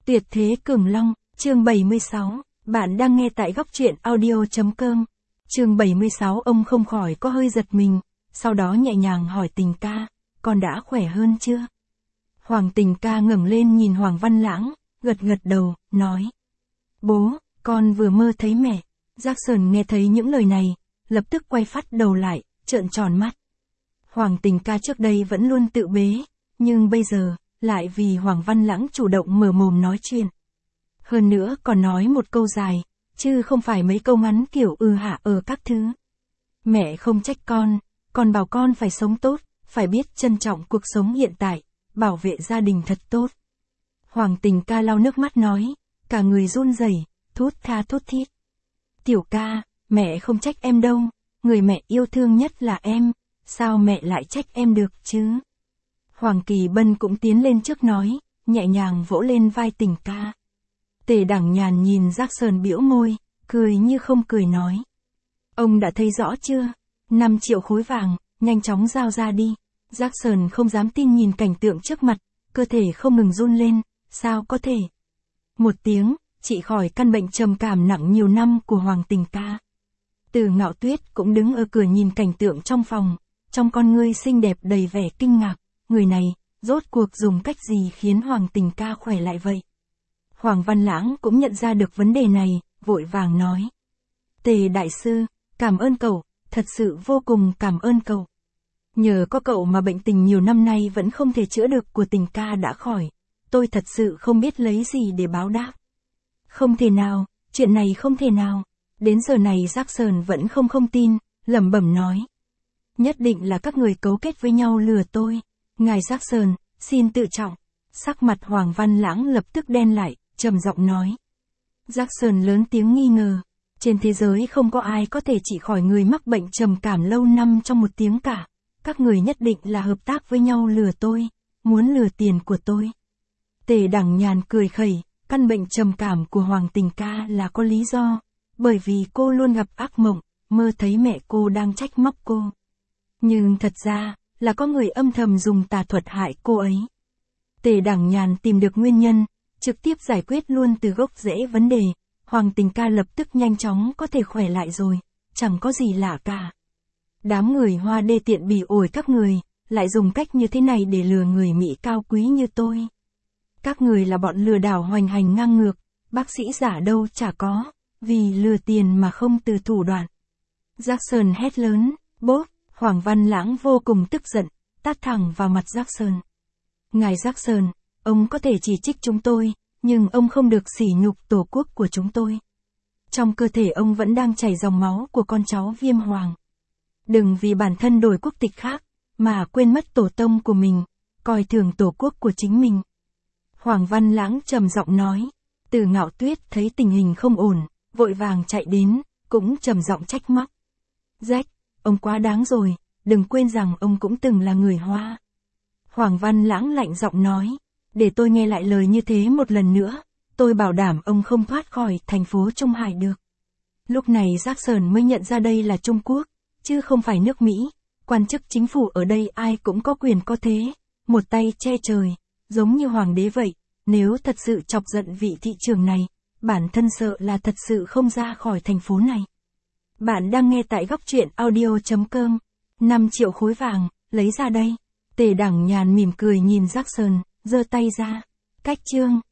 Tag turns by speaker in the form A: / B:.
A: Tuyệt thế cường long, chương 76, bạn đang nghe tại góc truyện audio.com. Chương 76 ông không khỏi có hơi giật mình, sau đó nhẹ nhàng hỏi Tình ca, con đã khỏe hơn chưa? Hoàng Tình ca ngẩng lên nhìn Hoàng Văn Lãng, gật gật đầu, nói. Bố, con vừa mơ thấy mẹ. Jackson nghe thấy những lời này, lập tức quay phát đầu lại, trợn tròn mắt. Hoàng Tình ca trước đây vẫn luôn tự bế, nhưng bây giờ, lại vì Hoàng Văn Lãng chủ động mở mồm nói chuyện. Hơn nữa còn nói một câu dài, chứ không phải mấy câu ngắn kiểu hạ các thứ. Mẹ không trách con bảo con phải sống tốt, phải biết trân trọng cuộc sống hiện tại, bảo vệ gia đình thật tốt. Hoàng Tình ca lau nước mắt nói, cả người run rẩy, thút tha thút thít. Tiểu ca, mẹ không trách em đâu, người mẹ yêu thương nhất là em, sao mẹ lại trách em được chứ? Hoàng Kỳ Bân cũng tiến lên trước nói, nhẹ nhàng vỗ lên vai Tình ca. Tề Đẳng Nhàn nhìn Jackson bĩu môi, cười như không cười nói. Ông đã thấy rõ chưa? 5 triệu khối vàng, nhanh chóng giao ra đi. Jackson không dám tin nhìn cảnh tượng trước mặt, cơ thể không ngừng run lên, sao có thể? Một tiếng, trị khỏi căn bệnh trầm cảm nặng nhiều năm của Hoàng Tình ca. Từ Ngạo Tuyết cũng đứng ở cửa nhìn cảnh tượng trong phòng, trong con ngươi xinh đẹp đầy vẻ kinh ngạc, người này, rốt cuộc dùng cách gì khiến Hoàng Tình ca khỏe lại vậy? Hoàng Văn Lãng cũng nhận ra được vấn đề này, vội vàng nói. Tề đại sư, cảm ơn cậu, thật sự vô cùng cảm ơn cậu. Nhờ có cậu mà bệnh tình nhiều năm nay vẫn không thể chữa được của Tình ca đã khỏi, tôi thật sự không biết lấy gì để báo đáp. Không thể nào, chuyện này không thể nào. Đến giờ này Jackson vẫn không tin, lẩm bẩm nói. Nhất định là các người cấu kết với nhau lừa tôi. Ngài Jackson, xin tự trọng. Sắc mặt Hoàng Văn Lãng lập tức đen lại, trầm giọng nói. Jackson lớn tiếng nghi ngờ. Trên thế giới không có ai có thể trị khỏi người mắc bệnh trầm cảm lâu năm trong một tiếng cả. Các người nhất định là hợp tác với nhau lừa tôi, muốn lừa tiền của tôi. Tề Đẳng Nhàn cười khẩy, căn bệnh trầm cảm của Hoàng Tình ca là có lý do. Bởi vì cô luôn gặp ác mộng, mơ thấy mẹ cô đang trách móc cô. Nhưng thật ra, là có người âm thầm dùng tà thuật hại cô ấy. Tề Đẳng Nhàn tìm được nguyên nhân, trực tiếp giải quyết luôn từ gốc rễ vấn đề. Hoàng Tình ca lập tức nhanh chóng có thể khỏe lại rồi, chẳng có gì lạ cả. Đám người Hoa đê tiện bỉ ổi các người, lại dùng cách như thế này để lừa người Mỹ cao quý như tôi. Các người là bọn lừa đảo hoành hành ngang ngược, bác sĩ giả đâu chả có, vì lừa tiền mà không từ thủ đoạn. Jackson hét lớn, bốp, Hoàng Văn Lãng vô cùng tức giận, tát thẳng vào mặt Jackson. Ngài Jackson, ông có thể chỉ trích chúng tôi, nhưng ông không được sỉ nhục tổ quốc của chúng tôi. Trong cơ thể ông vẫn đang chảy dòng máu của con cháu Viêm Hoàng. Đừng vì bản thân đổi quốc tịch khác, mà quên mất tổ tông của mình, coi thường tổ quốc của chính mình. Hoàng Văn Lãng trầm giọng nói. Từ Ngạo Tuyết thấy tình hình không ổn, vội vàng chạy đến, cũng trầm giọng trách móc. Jack, ông quá đáng rồi, đừng quên rằng ông cũng từng là người Hoa. Hoàng Văn Lãng lạnh giọng nói, để tôi nghe lại lời như thế một lần nữa, tôi bảo đảm ông không thoát khỏi thành phố Trung Hải được. Lúc này Jackson mới nhận ra đây là Trung Quốc, chứ không phải nước Mỹ. Quan chức chính phủ ở đây ai cũng có quyền có thế, một tay che trời, giống như hoàng đế vậy. Nếu thật sự chọc giận vị thị trưởng này, bản thân sợ là thật sự không ra khỏi thành phố này. Bạn đang nghe tại góc truyện audio.com. 5 triệu khối vàng, lấy ra đây. Tề Đẳng Nhàn mỉm cười nhìn Jackson, giơ tay ra. Cách chương.